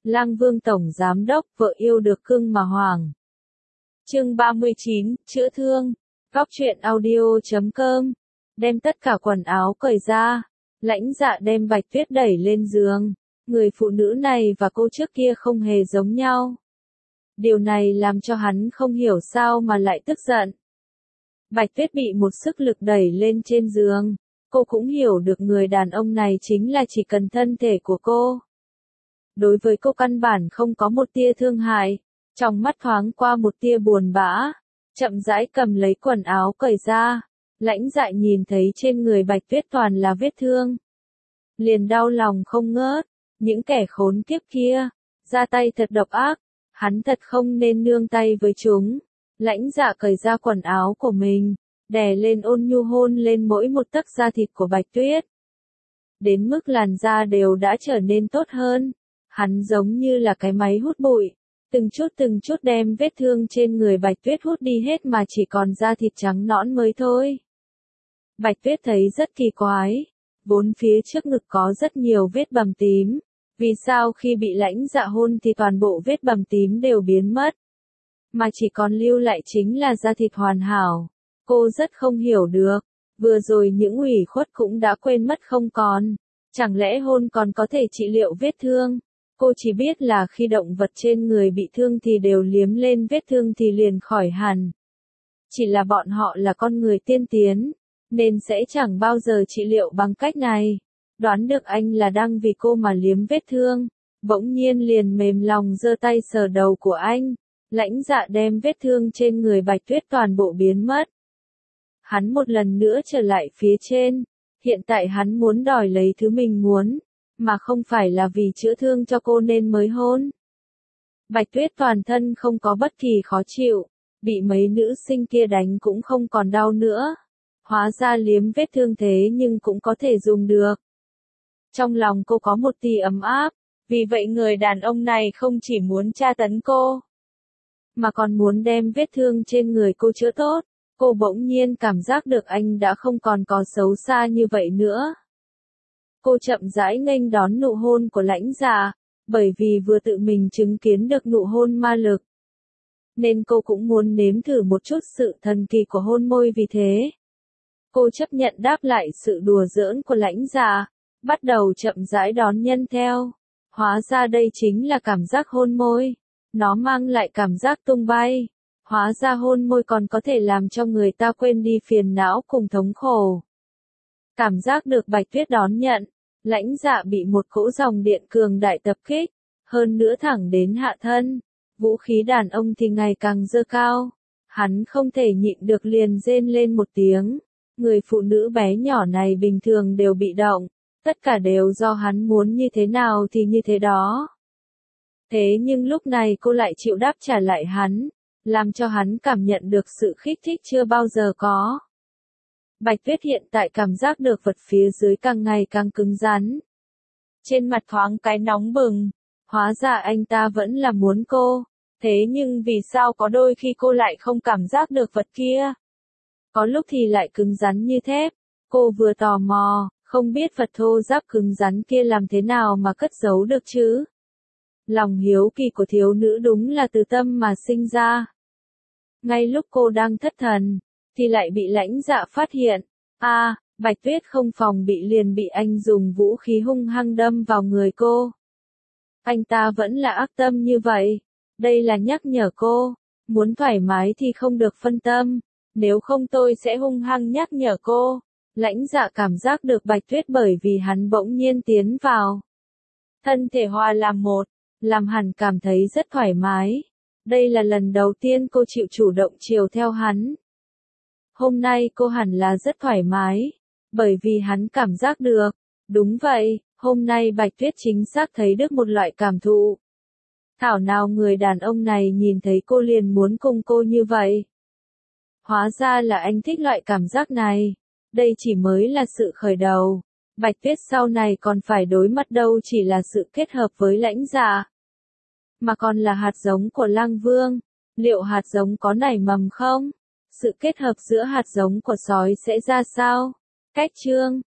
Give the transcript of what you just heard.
Lang Vương Tổng Giám Đốc, vợ yêu được cưng mà hoàng. Chương 39, chữa thương. Góc truyện audio.com. Đem tất cả quần áo cởi ra. Lãnh Dạ đem Bạch Tuyết đẩy lên giường. Người phụ nữ này và cô trước kia không hề giống nhau. Điều này làm cho hắn không hiểu sao mà lại tức giận. Bạch Tuyết bị một sức lực đẩy lên trên giường. Cô cũng hiểu được người đàn ông này chính là chỉ cần thân thể của cô. Đối với cô căn bản không có một tia thương hại, trong mắt thoáng qua một tia buồn bã, chậm rãi cầm lấy quần áo cởi ra. Lãnh Dạ nhìn thấy trên người Bạch Tuyết toàn là vết thương, liền đau lòng không ngớt. Những kẻ khốn kiếp kia, ra tay thật độc ác, hắn thật không nên nương tay với chúng. Lãnh Dạ cởi ra quần áo của mình, đè lên ôn nhu hôn lên mỗi một tấc da thịt của Bạch Tuyết. Đến mức làn da đều đã trở nên tốt hơn, hắn giống như là cái máy hút bụi, từng chút đem vết thương trên người Bạch Tuyết hút đi hết mà chỉ còn da thịt trắng nõn mới thôi. Bạch Tuyết thấy rất kỳ quái, vốn phía trước ngực có rất nhiều vết bầm tím, vì sao khi bị Lãnh Dạ hôn thì toàn bộ vết bầm tím đều biến mất, mà chỉ còn lưu lại chính là da thịt hoàn hảo. Cô rất không hiểu được, vừa rồi những ủy khuất cũng đã quên mất không còn, chẳng lẽ hôn còn có thể trị liệu vết thương? Cô chỉ biết là khi động vật trên người bị thương thì đều liếm lên vết thương thì liền khỏi hẳn. Chỉ là bọn họ là con người tiên tiến, nên sẽ chẳng bao giờ trị liệu bằng cách này. Đoán được anh là đang vì cô mà liếm vết thương, bỗng nhiên liền mềm lòng giơ tay sờ đầu của anh. Lãnh Dạ đem vết thương trên người Bạch Tuyết toàn bộ biến mất. Hắn một lần nữa trở lại phía trên, hiện tại hắn muốn đòi lấy thứ mình muốn, mà không phải là vì chữa thương cho cô nên mới hôn. Bạch Tuyết toàn thân không có bất kỳ khó chịu, bị mấy nữ sinh kia đánh cũng không còn đau nữa. Hóa ra liếm vết thương thế nhưng cũng có thể dùng được. Trong lòng cô có một tia ấm áp, vì vậy người đàn ông này không chỉ muốn tra tấn cô, mà còn muốn đem vết thương trên người cô chữa tốt. Cô bỗng nhiên cảm giác được anh đã không còn có xấu xa như vậy nữa. Cô chậm rãi nghênh đón nụ hôn của Lãnh Dạ, bởi vì vừa tự mình chứng kiến được nụ hôn ma lực, nên cô cũng muốn nếm thử một chút sự thần kỳ của hôn môi. Vì thế, cô chấp nhận đáp lại sự đùa giỡn của Lãnh Dạ, bắt đầu chậm rãi đón nhân theo. Hóa ra đây chính là cảm giác hôn môi, nó mang lại cảm giác tung bay. Hóa ra hôn môi còn có thể làm cho người ta quên đi phiền não cùng thống khổ. Cảm giác được Bạch Tuyết đón nhận, Lãnh Dạ bị một cỗ dòng điện cường đại tập kích, hơn nữa thẳng đến hạ thân. Vũ khí đàn ông thì ngày càng dơ cao. Hắn không thể nhịn được liền rên lên một tiếng. Người phụ nữ bé nhỏ này bình thường đều bị động, tất cả đều do hắn muốn như thế nào thì như thế đó. Thế nhưng lúc này cô lại chịu đáp trả lại hắn, làm cho hắn cảm nhận được sự kích thích chưa bao giờ có. Bạch Tuyết hiện tại cảm giác được vật phía dưới càng ngày càng cứng rắn. Trên mặt thoáng cái nóng bừng, hóa ra anh ta vẫn là muốn cô, thế nhưng vì sao có đôi khi cô lại không cảm giác được vật kia? Có lúc thì lại cứng rắn như thép. Cô vừa tò mò, không biết vật thô ráp cứng rắn kia làm thế nào mà cất giấu được chứ? Lòng hiếu kỳ của thiếu nữ đúng là từ tâm mà sinh ra. Ngay lúc cô đang thất thần, thì lại bị Lãnh Dạ phát hiện. Bạch Tuyết không phòng bị liền bị anh dùng vũ khí hung hăng đâm vào người cô. Anh ta vẫn là ác tâm như vậy. Đây là nhắc nhở cô, muốn thoải mái thì không được phân tâm, nếu không tôi sẽ hung hăng nhắc nhở cô. Lãnh Dạ cảm giác được Bạch Tuyết bởi vì hắn bỗng nhiên tiến vào. Thân thể hòa làm một, làm hắn cảm thấy rất thoải mái. Đây là lần đầu tiên cô chịu chủ động chiều theo hắn. Hôm nay cô hẳn là rất thoải mái, bởi vì hắn cảm giác được. Đúng vậy, hôm nay Bạch Tuyết chính xác thấy được một loại cảm thụ. Thảo nào người đàn ông này nhìn thấy cô liền muốn cùng cô như vậy. Hóa ra là anh thích loại cảm giác này. Đây chỉ mới là sự khởi đầu. Bạch Tuyết sau này còn phải đối mặt đâu chỉ là sự kết hợp với Lãnh Dạ, mà còn là hạt giống của Lang Vương. Liệu hạt giống có nảy mầm không? Sự kết hợp giữa hạt giống của sói sẽ ra sao? Cách chương